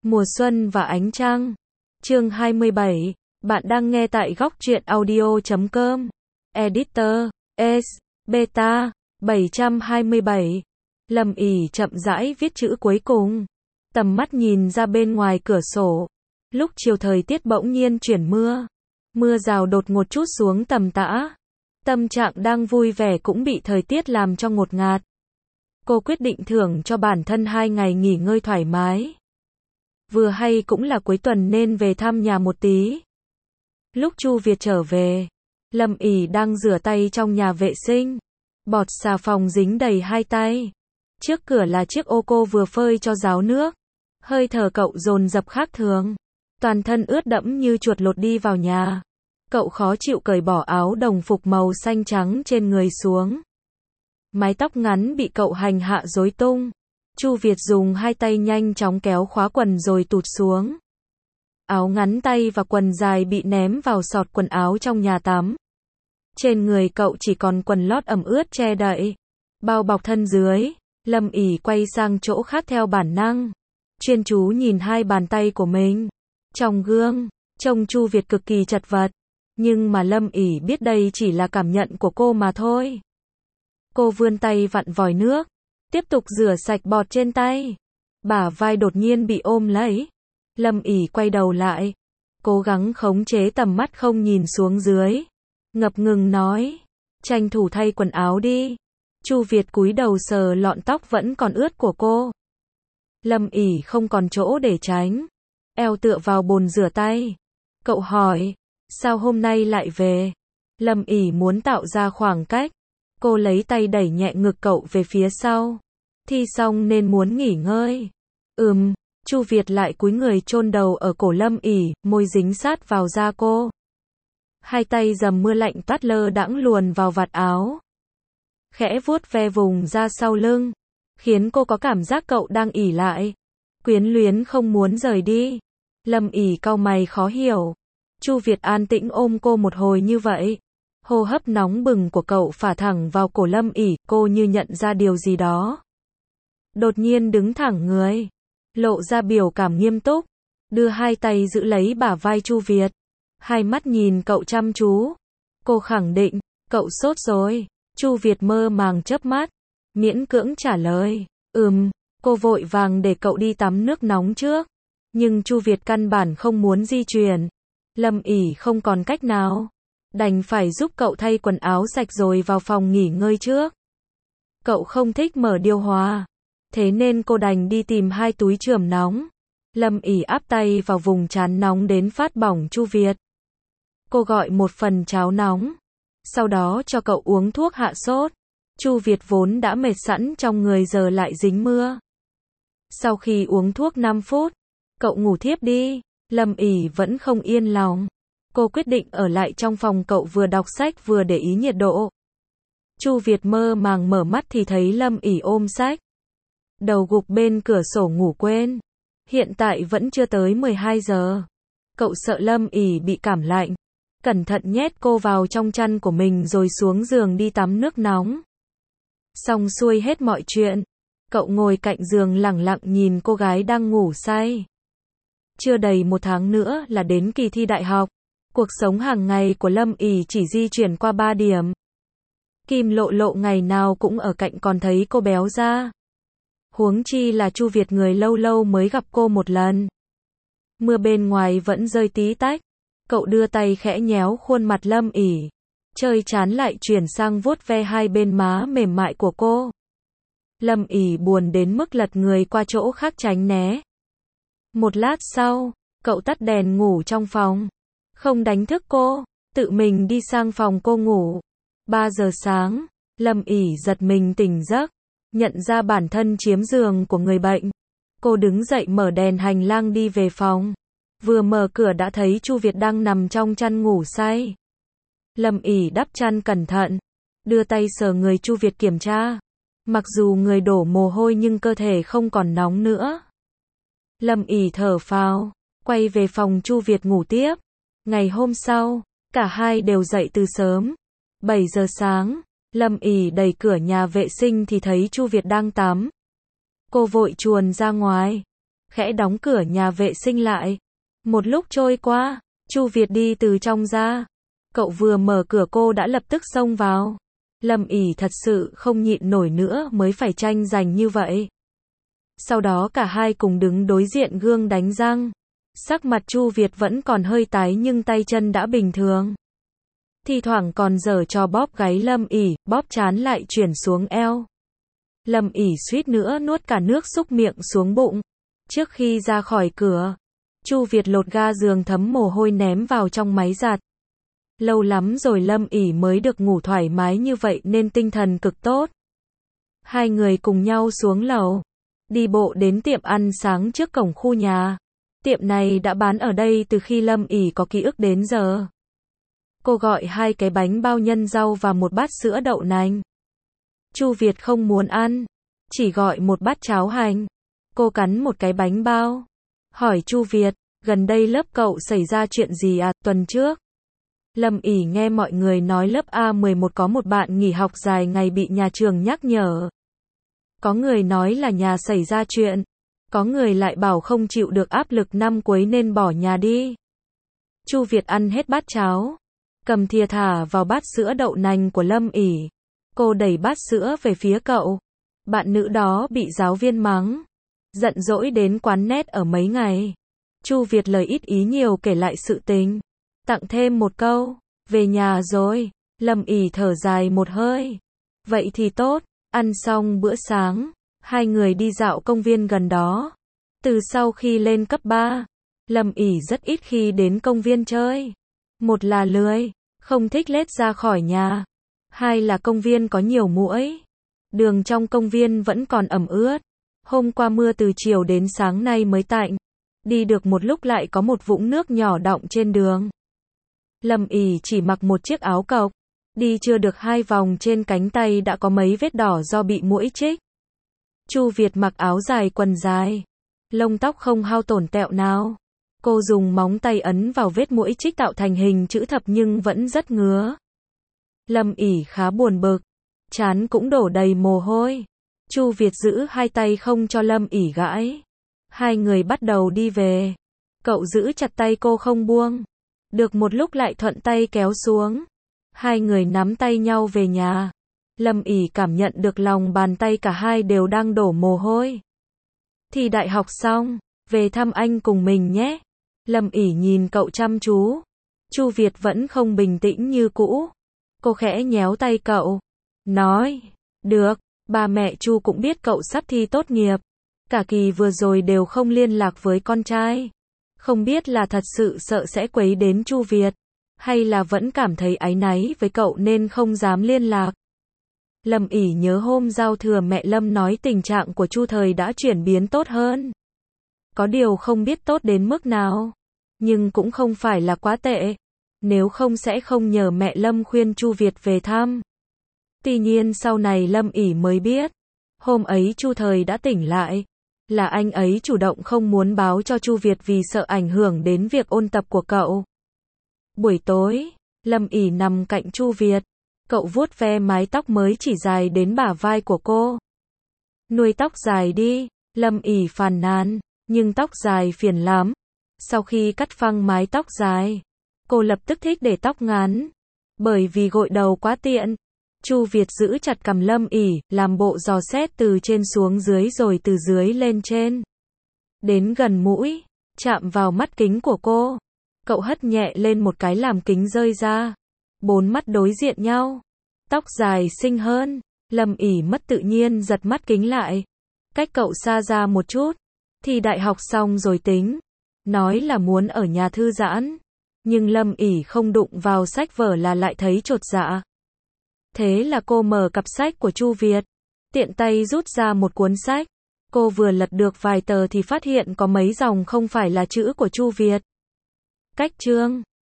Mùa xuân và ánh trăng. Chương 27. Bạn đang nghe tại góc truyện audio.com. Editor S. Beta 727. Lâm ỉ chậm rãi viết chữ cuối cùng. Tầm mắt nhìn ra bên ngoài cửa sổ. Lúc chiều thời tiết bỗng nhiên chuyển mưa. Mưa rào đột ngột trút xuống tầm tã. Tâm trạng đang vui vẻ cũng bị thời tiết làm cho ngột ngạt. Cô quyết định thưởng cho bản thân 2 ngày nghỉ ngơi thoải mái. Vừa hay cũng là cuối tuần nên về thăm nhà một tí. Lúc Chu Việt trở về, Lâm ỉ đang rửa tay trong nhà vệ sinh. Bọt xà phòng dính đầy hai tay. Trước cửa là chiếc ô cô vừa phơi cho ráo nước. Hơi thở cậu dồn dập khác thường. Toàn thân ướt đẫm như chuột lột đi vào nhà. Cậu khó chịu cởi bỏ áo đồng phục màu xanh trắng trên người xuống. Mái tóc ngắn bị cậu hành hạ rối tung. Chu Việt dùng hai tay nhanh chóng kéo khóa quần rồi tụt xuống. Áo ngắn tay và quần dài bị ném vào xọt quần áo trong nhà tắm. Trên người cậu chỉ còn quần lót ẩm ướt che đậy. Bao bọc thân dưới. Lâm ỉ quay sang chỗ khác theo bản năng. Chuyên chú nhìn hai bàn tay của mình. Trong gương, trông Chu Việt cực kỳ chật vật. Nhưng mà Lâm ỉ biết đây chỉ là cảm nhận của cô mà thôi. Cô vươn tay vặn vòi nước. Tiếp tục rửa sạch bọt trên tay. Bả vai đột nhiên bị ôm lấy. Lâm ỉ quay đầu lại. Cố gắng khống chế tầm mắt không nhìn xuống dưới. Ngập ngừng nói. Tranh thủ thay quần áo đi. Chu Việt cúi đầu sờ lọn tóc vẫn còn ướt của cô. Lâm ỉ không còn chỗ để tránh. Eo tựa vào bồn rửa tay. Cậu hỏi. Sao hôm nay lại về? Lâm ỉ muốn tạo ra khoảng cách. Cô lấy tay đẩy nhẹ ngực cậu về phía sau. Thi xong nên muốn nghỉ ngơi. Chu Việt lại cúi người chôn đầu ở cổ Lâm ỉ, môi dính sát vào da cô. Hai tay dầm mưa lạnh toát lơ đãng luồn vào vạt áo. Khẽ vuốt ve vùng da sau lưng, khiến cô có cảm giác cậu đang ỉ lại. Quyến luyến không muốn rời đi. Lâm ỉ cau mày khó hiểu. Chu Việt an tĩnh ôm cô một hồi như vậy. Hô hấp nóng bừng của cậu phả thẳng vào cổ Lâm ỉ, cô như nhận ra điều gì đó. Đột nhiên đứng thẳng người, lộ ra biểu cảm nghiêm túc, đưa hai tay giữ lấy bả vai Chu Việt. Hai mắt nhìn cậu chăm chú. Cô khẳng định, cậu sốt rồi. Chu Việt mơ màng chớp mắt, miễn cưỡng trả lời, Cô vội vàng để cậu đi tắm nước nóng trước. Nhưng Chu Việt căn bản không muốn di chuyển. Lâm ỉ không còn cách nào. Đành phải giúp cậu thay quần áo sạch rồi vào phòng nghỉ ngơi trước. Cậu không thích mở điều hòa. Thế nên cô đành đi tìm 2 túi chườm nóng. Lâm ỉ áp tay vào vùng trán nóng đến phát bỏng Chu Việt. Cô gọi một phần cháo nóng. Sau đó cho cậu uống thuốc hạ sốt. Chu Việt vốn đã mệt sẵn trong người giờ lại dính mưa. Sau khi uống thuốc 5 phút, cậu ngủ thiếp đi. Lâm ỉ vẫn không yên lòng. Cô quyết định ở lại trong phòng cậu vừa đọc sách vừa để ý nhiệt độ. Chu Việt mơ màng mở mắt thì thấy Lâm ỉ ôm sách. Đầu gục bên cửa sổ ngủ quên. Hiện tại vẫn chưa tới 12 giờ. Cậu sợ Lâm ỉ bị cảm lạnh. Cẩn thận nhét cô vào trong chăn của mình rồi xuống giường đi tắm nước nóng. Xong xuôi hết mọi chuyện. Cậu ngồi cạnh giường lẳng lặng nhìn cô gái đang ngủ say. Chưa đầy 1 tháng nữa là đến kỳ thi đại học. Cuộc sống hàng ngày của Lâm ỉ chỉ di chuyển qua 3 điểm. Kim Lộ Lộ ngày nào cũng ở cạnh còn thấy cô béo ra. Huống chi là Chu Việt người lâu lâu mới gặp cô một lần. Mưa bên ngoài vẫn rơi tí tách. Cậu đưa tay khẽ nhéo khuôn mặt Lâm ỉ. Chơi chán lại chuyển sang vuốt ve hai bên má mềm mại của cô. Lâm ỉ buồn đến mức lật người qua chỗ khác tránh né. Một lát sau, cậu tắt đèn ngủ trong phòng. Không đánh thức cô, tự mình đi sang phòng cô ngủ. 3 giờ sáng, Lâm ỉ giật mình tỉnh giấc, nhận ra bản thân chiếm giường của người bệnh. Cô đứng dậy mở đèn hành lang đi về phòng. Vừa mở cửa đã thấy Chu Việt đang nằm trong chăn ngủ say. Lâm ỉ đắp chăn cẩn thận, đưa tay sờ người Chu Việt kiểm tra. Mặc dù người đổ mồ hôi nhưng cơ thể không còn nóng nữa. Lâm ỉ thở phào, quay về phòng Chu Việt ngủ tiếp. Ngày hôm sau, cả hai đều dậy từ sớm. 7 giờ sáng, Lâm ỉ đẩy cửa nhà vệ sinh thì thấy Chu Việt đang tắm. Cô vội chuồn ra ngoài. khẽ đóng cửa nhà vệ sinh lại. Một lúc trôi qua, Chu Việt đi từ trong ra. Cậu vừa mở cửa cô đã lập tức xông vào. Lâm ỉ thật sự không nhịn nổi nữa mới phải tranh giành như vậy. Sau đó cả hai cùng đứng đối diện gương đánh răng. Sắc mặt Chu Việt vẫn còn hơi tái nhưng tay chân đã bình thường. Thi thoảng còn giở trò bóp gáy Lâm ỉ, bóp trán lại chuyển xuống eo. Lâm ỉ suýt nữa nuốt cả nước súc miệng xuống bụng. Trước khi ra khỏi cửa, Chu Việt lột ga giường thấm mồ hôi ném vào trong máy giặt. Lâu lắm rồi Lâm ỉ mới được ngủ thoải mái như vậy nên tinh thần cực tốt. Hai người cùng nhau xuống lầu, đi bộ đến tiệm ăn sáng trước cổng khu nhà. Tiệm này đã bán ở đây từ khi Lâm ỉ có ký ức đến giờ. Cô gọi 2 cái bánh bao nhân rau và một bát sữa đậu nành. Chu Việt không muốn ăn, chỉ gọi một bát cháo hành. Cô cắn một cái bánh bao, hỏi Chu Việt, gần đây lớp cậu xảy ra chuyện gì à? Tuần trước, Lâm ỉ nghe mọi người nói lớp A11 có một bạn nghỉ học dài ngày bị nhà trường nhắc nhở. Có người nói là nhà xảy ra chuyện, có người lại bảo không chịu được áp lực năm cuối nên bỏ nhà đi. Chu Việt ăn hết bát cháo, cầm thìa thả vào bát sữa đậu nành của Lâm ỉ. Cô đẩy bát sữa về phía cậu. Bạn nữ đó bị giáo viên mắng, giận dỗi đến quán net ở mấy ngày. Chu Việt lời ít ý nhiều kể lại sự tình, tặng thêm một câu, về nhà rồi. Lâm ỉ thở dài một hơi. Vậy thì tốt. Ăn xong bữa sáng, hai người đi dạo công viên gần đó. Từ sau khi lên cấp 3, Lâm ỉ rất ít khi đến công viên chơi. Một là lười, không thích lết ra khỏi nhà. Hai là công viên có nhiều muỗi. Đường trong công viên vẫn còn ẩm ướt. Hôm qua mưa từ chiều đến sáng nay mới tạnh. Đi được một lúc lại có một vũng nước nhỏ đọng trên đường. Lâm ỉ chỉ mặc một chiếc áo cộc. Đi chưa được 2 vòng trên cánh tay đã có mấy vết đỏ do bị muỗi chích. Chu Việt mặc áo dài quần dài. Lông tóc không hao tổn tẹo nào. Cô dùng móng tay ấn vào vết muỗi chích tạo thành hình chữ thập nhưng vẫn rất ngứa. Lâm ỉ khá buồn bực. Trán cũng đổ đầy mồ hôi. Chu Việt giữ hai tay không cho Lâm ỉ gãi. Hai người bắt đầu đi về. Cậu giữ chặt tay cô không buông. Được một lúc lại thuận tay kéo xuống. Hai người nắm tay nhau về nhà. Lâm ỉ cảm nhận được lòng bàn tay cả hai đều đang đổ mồ hôi. Thi đại học xong, về thăm anh cùng mình nhé. Lâm ỉ nhìn cậu chăm chú. Chu Việt vẫn không bình tĩnh như cũ. Cô khẽ nhéo tay cậu, nói, được, ba mẹ Chu cũng biết cậu sắp thi tốt nghiệp. Cả kỳ vừa rồi đều không liên lạc với con trai. Không biết là thật sự sợ sẽ quấy đến Chu Việt, hay là vẫn cảm thấy áy náy với cậu nên không dám liên lạc. Lâm ỉ nhớ hôm giao thừa mẹ Lâm nói tình trạng của Chu Thời đã chuyển biến tốt hơn. Có điều không biết tốt đến mức nào, nhưng cũng không phải là quá tệ. Nếu không sẽ không nhờ mẹ Lâm khuyên Chu Việt về thăm. Tuy nhiên sau này Lâm ỉ mới biết, hôm ấy Chu Thời đã tỉnh lại, là anh ấy chủ động không muốn báo cho Chu Việt vì sợ ảnh hưởng đến việc ôn tập của cậu. Buổi tối, Lâm ỉ nằm cạnh Chu Việt, cậu vuốt ve mái tóc mới chỉ dài đến bả vai của cô. Nuôi tóc dài đi, Lâm ỉ phàn nàn, nhưng tóc dài phiền lắm. Sau khi cắt phăng mái tóc dài, cô lập tức thích để tóc ngắn, bởi vì gội đầu quá tiện. Chu Việt giữ chặt cằm Lâm ỉ, làm bộ dò xét từ trên xuống dưới rồi từ dưới lên trên. Đến gần mũi, chạm vào mắt kính của cô. Cậu hất nhẹ lên một cái làm kính rơi ra. 4 mắt đối diện nhau. Tóc dài xinh hơn. Lâm ỉ mất tự nhiên giật mắt kính lại. Cách cậu xa ra một chút. Thi đại học xong rồi tính. Nói là muốn ở nhà thư giãn. Nhưng Lâm ỉ không đụng vào sách vở là lại thấy chột dạ. Thế là cô mở cặp sách của Chu Việt. Tiện tay rút ra một cuốn sách. Cô vừa lật được vài tờ thì phát hiện có mấy dòng không phải là chữ của Chu Việt. Cách chương